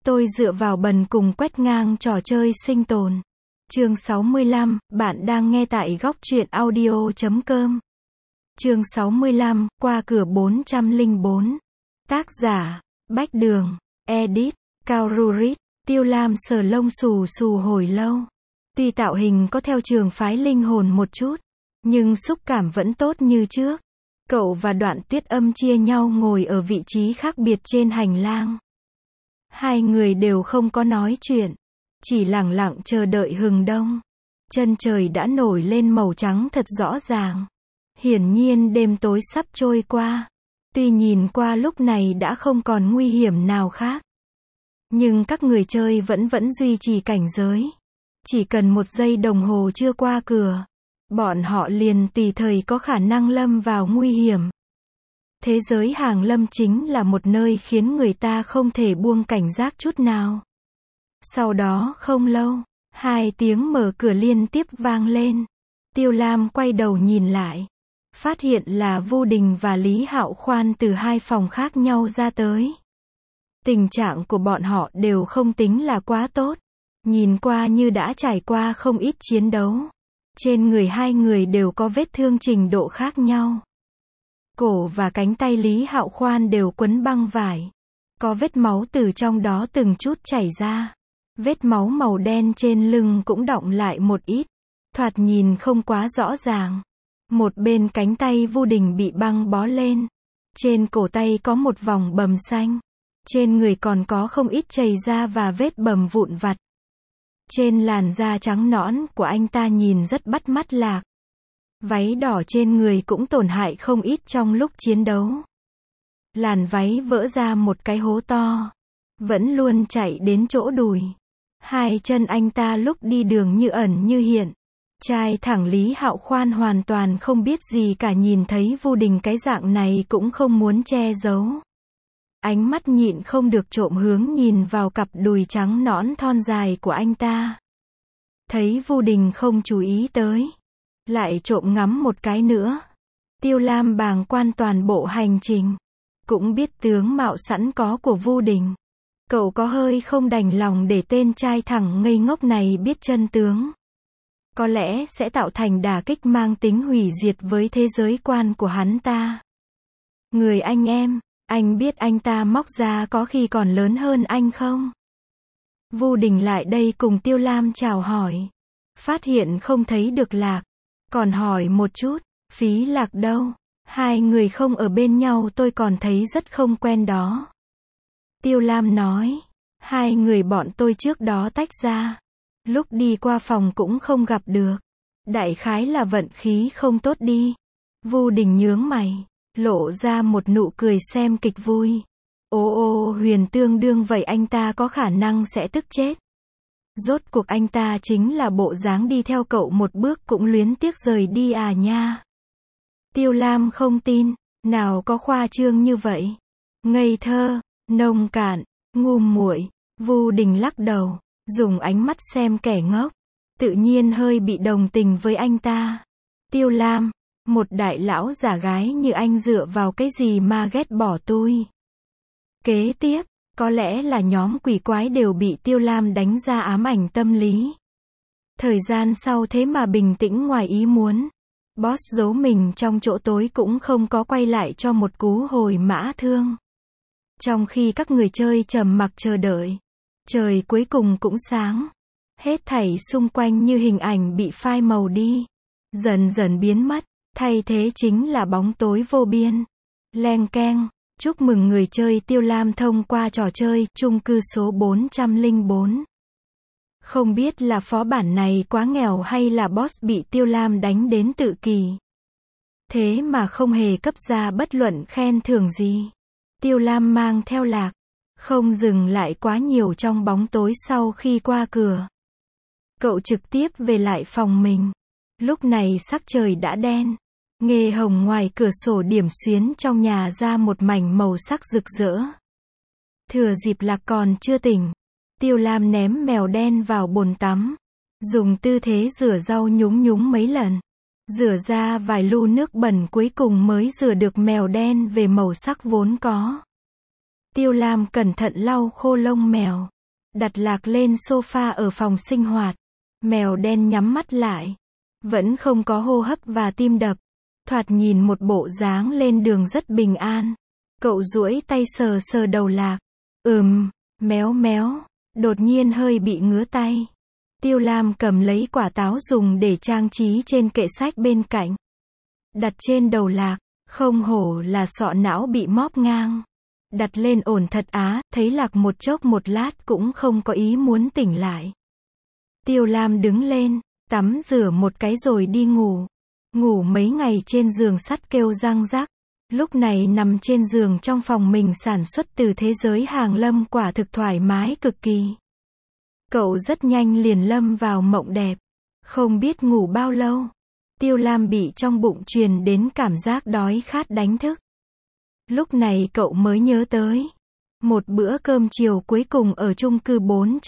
Tôi dựa vào bần cùng quét ngang trò chơi sinh tồn. Chương 65, bạn đang nghe tại góc truyện audio.com. Chương 65, qua cửa 404. Tác giả, Bách Đường, edit, Cao Rurit. Tiêu Lam sờ lông xù xù hồi lâu. Tuy tạo hình có theo trường phái linh hồn một chút, nhưng xúc cảm vẫn tốt như trước. Cậu và Đoạn Tuyết Âm chia nhau ngồi ở vị trí khác biệt trên hành lang. Hai người đều không có nói chuyện, chỉ lẳng lặng chờ đợi hừng đông. Chân trời đã nổi lên màu trắng thật rõ ràng. Hiển nhiên đêm tối sắp trôi qua. Tuy nhìn qua lúc này đã không còn nguy hiểm nào khác, nhưng các người chơi vẫn duy trì cảnh giới. Chỉ cần 1 giây đồng hồ chưa qua cửa, bọn họ liền tùy thời có khả năng lâm vào nguy hiểm. Thế giới hàng lâm chính là một nơi khiến người ta không thể buông cảnh giác chút nào. Sau đó không lâu, 2 tiếng mở cửa liên tiếp vang lên. Tiêu Lam quay đầu nhìn lại, phát hiện là Vu Đình và Lý Hạo Khoan từ 2 phòng khác nhau ra tới. Tình trạng của bọn họ đều không tính là quá tốt, nhìn qua như đã trải qua không ít chiến đấu. Trên người hai người đều có vết thương trình độ khác nhau. Cổ và cánh tay Lý Hạo Khoan đều quấn băng vải. Có vết máu từ trong đó từng chút chảy ra. Vết máu màu đen trên lưng cũng đọng lại một ít, thoạt nhìn không quá rõ ràng. Một bên cánh tay Vu Đình bị băng bó lên. Trên cổ tay có một vòng bầm xanh. Trên người còn có không ít chày da và vết bầm vụn vặt. Trên làn da trắng nõn của anh ta nhìn rất bắt mắt lạc. Váy đỏ trên người cũng tổn hại không ít trong lúc chiến đấu. Làn váy vỡ ra một cái hố to. Vẫn luôn chạy đến chỗ đùi. 2 chân anh ta lúc đi đường như ẩn như hiện. Trai thẳng Lý Hạo Khoan hoàn toàn không biết gì cả, nhìn thấy Vu Đình cái dạng này cũng không muốn che giấu. Ánh mắt nhịn không được trộm hướng nhìn vào cặp đùi trắng nõn thon dài của anh ta. Thấy Vu Đình không chú ý tới, lại trộm ngắm một cái nữa. Tiêu Lam bàng quan toàn bộ hành trình, cũng biết tướng mạo sẵn có của Vu Đình. Cậu có hơi không đành lòng để tên trai thẳng ngây ngốc này biết chân tướng. Có lẽ sẽ tạo thành đả kích mang tính hủy diệt với thế giới quan của hắn ta. Người anh em, anh biết anh ta móc ra có khi còn lớn hơn anh không? Vu Đình lại đây cùng Tiêu Lam chào hỏi. Phát hiện không thấy được Lạc. Còn hỏi một chút, Phí Lạc đâu? 2 người không ở bên nhau tôi còn thấy rất không quen đó. Tiêu Lam nói, 2 người bọn tôi trước đó tách ra. Lúc đi qua phòng cũng không gặp được. Đại khái là vận khí không tốt đi. Vu Đình nhướng mày, lộ ra một nụ cười xem kịch vui. Ô Huyền tương đương vậy anh ta có khả năng sẽ tức chết. Rốt cuộc anh ta chính là bộ dáng đi theo cậu một bước cũng luyến tiếc rời đi à nha. Tiêu Lam không tin, nào có khoa trương như vậy. Ngây thơ, nông cạn, ngu muội. Vu Đình lắc đầu, dùng ánh mắt xem kẻ ngốc. Tự nhiên hơi bị đồng tình với anh ta. Tiêu Lam, một đại lão giả gái như anh dựa vào cái gì mà ghét bỏ tôi? Kế tiếp, có lẽ là nhóm quỷ quái đều bị Tiêu Lam đánh ra ám ảnh tâm lý. Thời gian sau thế mà bình tĩnh ngoài ý muốn. Boss giấu mình trong chỗ tối cũng không có quay lại cho một cú hồi mã thương. Trong khi các người chơi trầm mặc chờ đợi, trời cuối cùng cũng sáng. Hết thảy xung quanh như hình ảnh bị phai màu đi, dần dần biến mất, thay thế chính là bóng tối vô biên. Leng keng, chúc mừng người chơi Tiêu Lam thông qua trò chơi chung cư số 404. Không biết là phó bản này quá nghèo hay là boss bị Tiêu Lam đánh đến tự kỷ. Thế mà không hề cấp ra bất luận khen thưởng gì. Tiêu Lam mang theo Lạc, không dừng lại quá nhiều trong bóng tối sau khi qua cửa. Cậu trực tiếp về lại phòng mình. Lúc này sắc trời đã đen. Nghề hồng ngoài cửa sổ điểm xuyến trong nhà ra một mảnh màu sắc rực rỡ. Thừa dịp Lạc còn chưa tỉnh, Tiêu Lam ném mèo đen vào bồn tắm. Dùng tư thế rửa rau nhúng mấy lần. Rửa ra vài lu nước bẩn cuối cùng mới rửa được mèo đen về màu sắc vốn có. Tiêu Lam cẩn thận lau khô lông mèo. đặt Lạc lên sofa ở phòng sinh hoạt. Mèo đen nhắm mắt lại. Vẫn không có hô hấp và tim đập. Thoạt nhìn một bộ dáng lên đường rất bình an. Cậu duỗi tay sờ sờ đầu Lạc. Méo méo. Đột nhiên hơi bị ngứa tay. Tiêu Lam cầm lấy quả táo dùng để trang trí trên kệ sách bên cạnh. Đặt trên đầu Lạc. Không hổ là sọ não bị móp ngang. Đặt lên ổn thật á, thấy Lạc một chốc một lát cũng không có ý muốn tỉnh lại. Tiêu Lam đứng lên, tắm rửa một cái rồi đi ngủ. Ngủ mấy ngày trên giường sắt kêu răng rắc. Lúc này nằm trên giường trong phòng mình sản xuất từ thế giới hàng lâm quả thực thoải mái cực kỳ. Cậu rất nhanh liền lâm vào mộng đẹp. Không biết ngủ bao lâu. Tiêu Lam bị trong bụng truyền đến cảm giác đói khát đánh thức. Lúc này cậu mới nhớ tới. Một bữa cơm chiều cuối cùng ở chung cư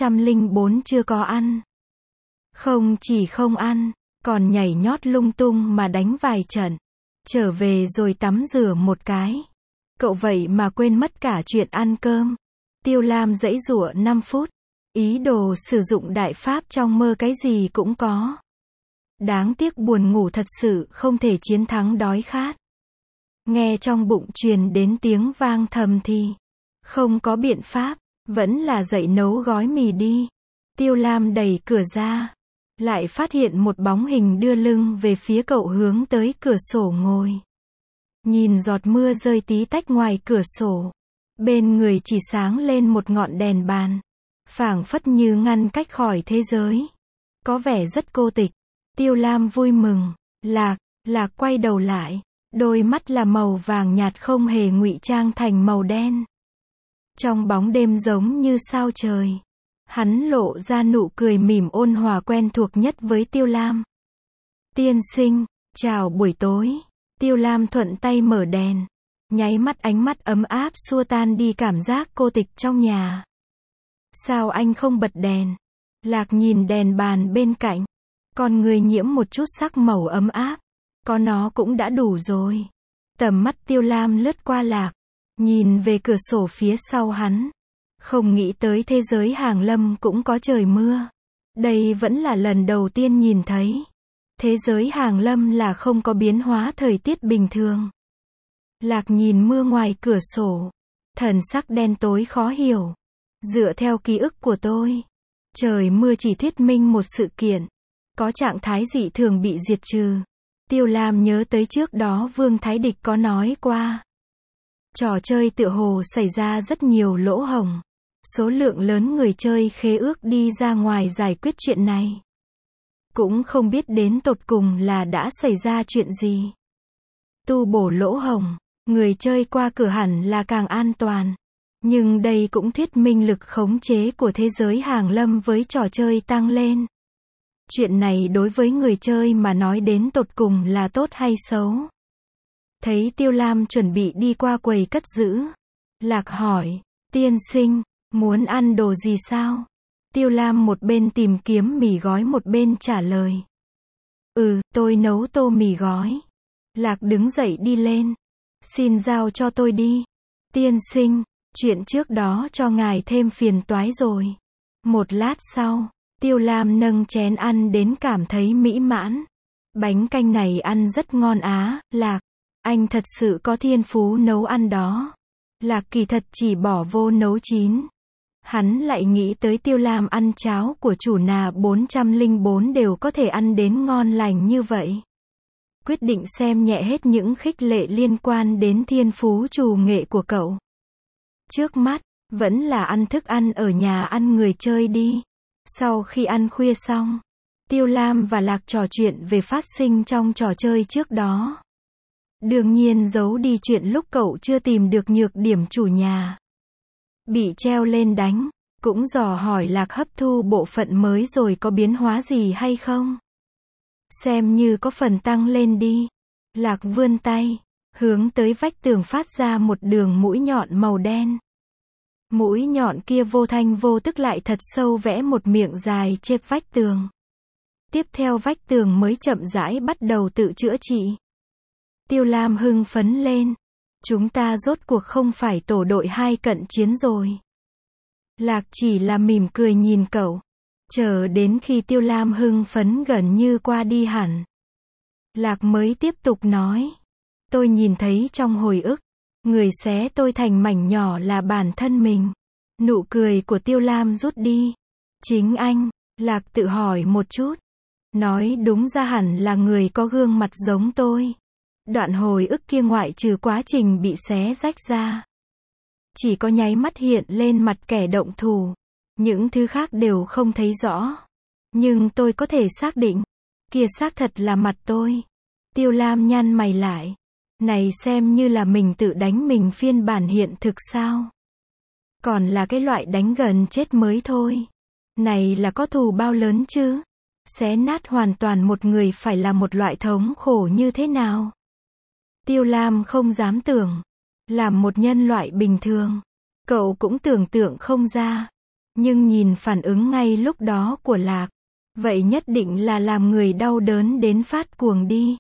404 chưa có ăn. Không chỉ không ăn, còn nhảy nhót lung tung mà đánh vài trận. Trở về rồi tắm rửa một cái. Cậu vậy mà quên mất cả chuyện ăn cơm. Tiêu Lam giãy giụa 5 phút. Ý đồ sử dụng đại pháp trong mơ cái gì cũng có. Đáng tiếc buồn ngủ thật sự không thể chiến thắng đói khát. Nghe trong bụng truyền đến tiếng vang thầm thì. Không có biện pháp, vẫn là dậy nấu gói mì đi. Tiêu Lam đẩy cửa ra. Lại phát hiện một bóng hình đưa lưng về phía cậu hướng tới cửa sổ ngồi. Nhìn giọt mưa rơi tí tách ngoài cửa sổ. Bên người chỉ sáng lên một ngọn đèn bàn. Phảng phất như ngăn cách khỏi thế giới. Có vẻ rất cô tịch. Tiêu Lam vui mừng. Lạc quay đầu lại. Đôi mắt là màu vàng nhạt không hề ngụy trang thành màu đen. Trong bóng đêm giống như sao trời. Hắn lộ ra nụ cười mỉm ôn hòa quen thuộc nhất với Tiêu Lam. Tiên sinh, chào buổi tối. Tiêu Lam thuận tay mở đèn. Nháy mắt ánh mắt ấm áp xua tan đi cảm giác cô tịch trong nhà. Sao anh không bật đèn? Lạc nhìn đèn bàn bên cạnh. Con người nhiễm một chút sắc màu ấm áp. Có nó cũng đã đủ rồi. Tầm mắt Tiêu Lam lướt qua Lạc. Nhìn về cửa sổ phía sau hắn. Không nghĩ tới thế giới hàng lâm cũng có trời mưa. Đây vẫn là lần đầu tiên nhìn thấy. Thế giới hàng lâm là không có biến hóa thời tiết bình thường. Lạc nhìn mưa ngoài cửa sổ. Thần sắc đen tối khó hiểu. Dựa theo ký ức của tôi. Trời mưa chỉ thuyết minh một sự kiện. Có trạng thái dị thường bị diệt trừ. Tiêu Lam nhớ tới trước đó Vương Thái Địch có nói qua. Trò chơi tựa hồ xảy ra rất nhiều lỗ hổng. Số lượng lớn người chơi khế ước đi ra ngoài giải quyết chuyện này. Cũng không biết đến tột cùng là đã xảy ra chuyện gì. Tu bổ lỗ hổng, người chơi qua cửa hẳn là càng an toàn. Nhưng đây cũng thuyết minh lực khống chế của thế giới hàng lâm với trò chơi tăng lên. Chuyện này đối với người chơi mà nói đến tột cùng là tốt hay xấu. Thấy Tiêu Lam chuẩn bị đi qua quầy cất giữ. Lạc hỏi, tiên sinh, muốn ăn đồ gì sao? Tiêu Lam một bên tìm kiếm mì gói một bên trả lời. Tôi nấu tô mì gói. Lạc đứng dậy đi lên. Xin giao cho tôi đi. Tiên sinh, chuyện trước đó cho ngài thêm phiền toái rồi. Một lát sau, Tiêu Lam nâng chén ăn đến cảm thấy mỹ mãn. Bánh canh này ăn rất ngon á, Lạc. Anh thật sự có thiên phú nấu ăn đó. Lạc kỳ thật chỉ bỏ vô nấu chín. Hắn lại nghĩ tới Tiêu Lam ăn cháo của chủ nhà 404 đều có thể ăn đến ngon lành như vậy. Quyết định xem nhẹ hết những khích lệ liên quan đến thiên phú trù nghệ của cậu. Trước mắt, vẫn là ăn thức ăn ở nhà ăn người chơi đi. Sau khi ăn khuya xong, Tiêu Lam và Lạc trò chuyện về phát sinh trong trò chơi trước đó. Đương nhiên giấu đi chuyện lúc cậu chưa tìm được nhược điểm chủ nhà. Bị treo lên đánh, cũng dò hỏi Lạc hấp thu bộ phận mới rồi có biến hóa gì hay không. Xem như có phần tăng lên đi. Lạc vươn tay, hướng tới vách tường phát ra một đường mũi nhọn màu đen. Mũi nhọn kia vô thanh vô tức lại thật sâu vẽ một miệng dài trên vách tường. Tiếp theo vách tường mới chậm rãi bắt đầu tự chữa trị. Tiêu Lam hưng phấn lên. Chúng ta rốt cuộc không phải tổ đội 2 cận chiến rồi. Lạc chỉ là mỉm cười nhìn cậu. Chờ đến khi Tiêu Lam hưng phấn gần như qua đi hẳn. Lạc mới tiếp tục nói. Tôi nhìn thấy trong hồi ức, người xé tôi thành mảnh nhỏ là bản thân mình. Nụ cười của Tiêu Lam rút đi. Chính anh, Lạc tự hỏi một chút. Nói đúng ra hẳn là người có gương mặt giống tôi. Đoạn hồi ức kia ngoại trừ quá trình bị xé rách ra, chỉ có nháy mắt hiện lên mặt kẻ động thủ. Những thứ khác đều không thấy rõ. Nhưng tôi có thể xác định, kia xác thật là mặt tôi. Tiêu Lam nhăn mày lại. Này xem như là mình tự đánh mình phiên bản hiện thực sao? Còn là cái loại đánh gần chết mới thôi. Này là có thù bao lớn chứ? Xé nát hoàn toàn một người phải là một loại thống khổ như thế nào? Tiêu Lam không dám tưởng. Làm một nhân loại bình thường, cậu cũng tưởng tượng không ra. Nhưng nhìn phản ứng ngay lúc đó của Lạc, vậy nhất định là làm người đau đớn đến phát cuồng đi.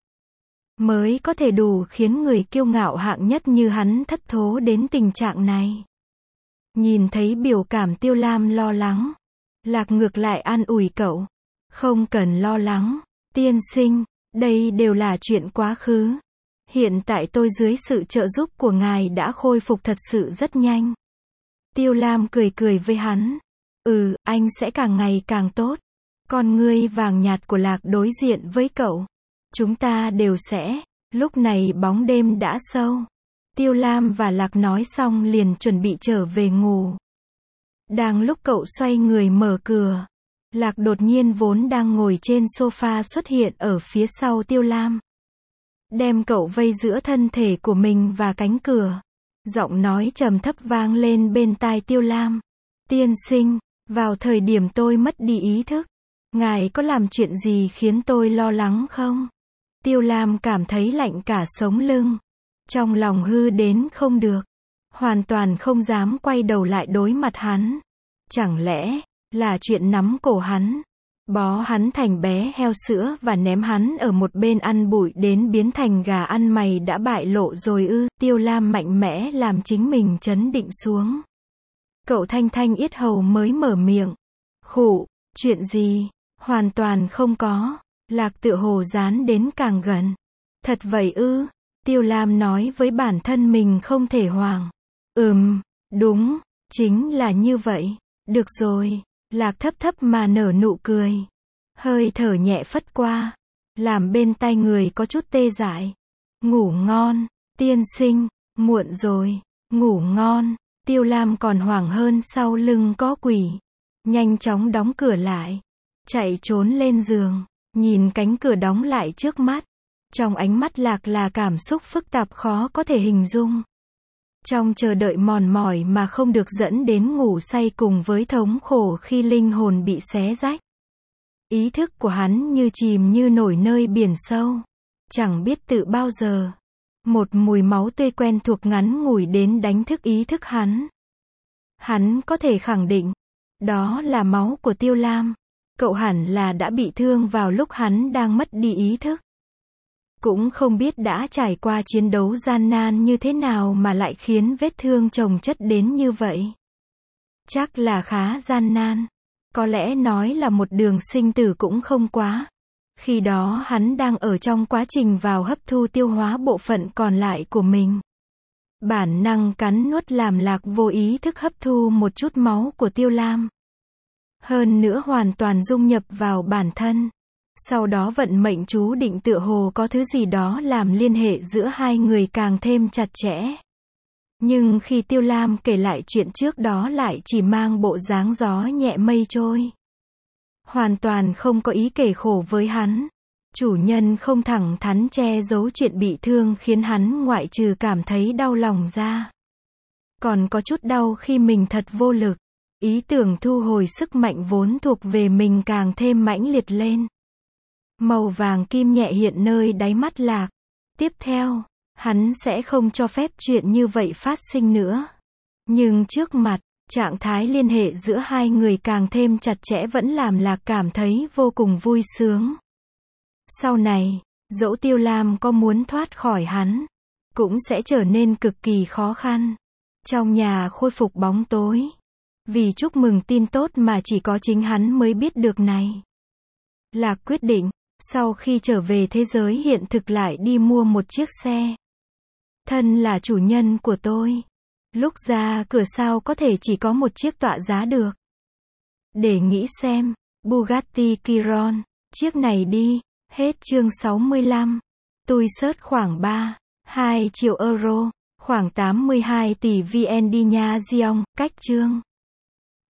Mới có thể đủ khiến người kiêu ngạo hạng nhất như hắn thất thố đến tình trạng này. Nhìn thấy biểu cảm Tiêu Lam lo lắng, Lạc ngược lại an ủi cậu. Không cần lo lắng, tiên sinh, đây đều là chuyện quá khứ. Hiện tại tôi dưới sự trợ giúp của ngài đã khôi phục thật sự rất nhanh. Tiêu Lam cười cười với hắn. Anh sẽ càng ngày càng tốt. Con ngươi vàng nhạt của Lạc đối diện với cậu. Chúng ta đều sẽ. Lúc này bóng đêm đã sâu. Tiêu Lam và Lạc nói xong liền chuẩn bị trở về ngủ. Đang lúc cậu xoay người mở cửa, Lạc đột nhiên vốn đang ngồi trên sofa xuất hiện ở phía sau Tiêu Lam. Đem cậu vây giữa thân thể của mình và cánh cửa. Giọng nói trầm thấp vang lên bên tai Tiêu Lam. Tiên sinh, vào thời điểm tôi mất đi ý thức, ngài có làm chuyện gì khiến tôi lo lắng không? Tiêu Lam cảm thấy lạnh cả sống lưng. Trong lòng hư đến không được. Hoàn toàn không dám quay đầu lại đối mặt hắn. Chẳng lẽ là chuyện nắm cổ hắn, bó hắn thành bé heo sữa và ném hắn ở một bên ăn bụi đến biến thành gà ăn mày đã bại lộ rồi ư? Tiêu Lam mạnh mẽ làm chính mình trấn định xuống. Cậu thanh thanh yết hầu mới mở miệng. Khụ, chuyện gì? Hoàn toàn không có. Lạc tựa hồ dán đến càng gần. Thật vậy ư? Tiêu Lam nói với bản thân mình không thể hoảng. Đúng, chính là như vậy. Được rồi. Lạc thấp thấp mà nở nụ cười. Hơi thở nhẹ phất qua, làm bên tai người có chút tê dại. Ngủ ngon, tiên sinh, muộn rồi, ngủ ngon. Tiêu Lam còn hoảng hơn sau lưng có quỷ. Nhanh chóng đóng cửa lại, chạy trốn lên giường, nhìn cánh cửa đóng lại trước mắt. Trong ánh mắt Lạc là cảm xúc phức tạp khó có thể hình dung. Trong chờ đợi mòn mỏi mà không được dẫn đến ngủ say cùng với thống khổ khi linh hồn bị xé rách. Ý thức của hắn như chìm như nổi nơi biển sâu. Chẳng biết tự bao giờ. Một mùi máu tươi quen thuộc ngắn ngủi đến đánh thức ý thức hắn. Hắn có thể khẳng định, đó là máu của Tiêu Lam. Cậu hẳn là đã bị thương vào lúc hắn đang mất đi ý thức. Cũng không biết đã trải qua chiến đấu gian nan như thế nào mà lại khiến vết thương chồng chất đến như vậy. Chắc là khá gian nan. Có lẽ nói là một đường sinh tử cũng không quá. Khi đó hắn đang ở trong quá trình vào hấp thu tiêu hóa bộ phận còn lại của mình. Bản năng cắn nuốt làm Lạc vô ý thức hấp thu một chút máu của Tiêu Lam. Hơn nữa hoàn toàn dung nhập vào bản thân. Sau đó vận mệnh chú định tựa hồ có thứ gì đó làm liên hệ giữa hai người càng thêm chặt chẽ. Nhưng khi Tiêu Lam kể lại chuyện trước đó lại chỉ mang bộ dáng gió nhẹ mây trôi. Hoàn toàn không có ý kể khổ với hắn. Chủ nhân không thẳng thắn che giấu chuyện bị thương khiến hắn ngoại trừ cảm thấy đau lòng ra. Còn có chút đau khi mình thật vô lực. Ý tưởng thu hồi sức mạnh vốn thuộc về mình càng thêm mãnh liệt lên. Màu vàng kim nhẹ hiện nơi đáy mắt Lạc. Tiếp theo, hắn sẽ không cho phép chuyện như vậy phát sinh nữa. Nhưng trước mặt, trạng thái liên hệ giữa hai người càng thêm chặt chẽ vẫn làm Lạc cảm thấy vô cùng vui sướng. Sau này, dẫu Tiêu Lam có muốn thoát khỏi hắn, cũng sẽ trở nên cực kỳ khó khăn. Trong nhà khôi phục bóng tối. Vì chúc mừng tin tốt mà chỉ có chính hắn mới biết được này. Là quyết định, sau khi trở về thế giới hiện thực lại đi mua một chiếc xe. Thân là chủ nhân của tôi. Lúc ra cửa sao có thể chỉ có một chiếc tọa giá được. Để nghĩ xem, Bugatti Chiron, chiếc này đi, hết chương 65. Tôi search khoảng 2 triệu euro, khoảng 82 tỷ VN đi nha Giong, cách chương.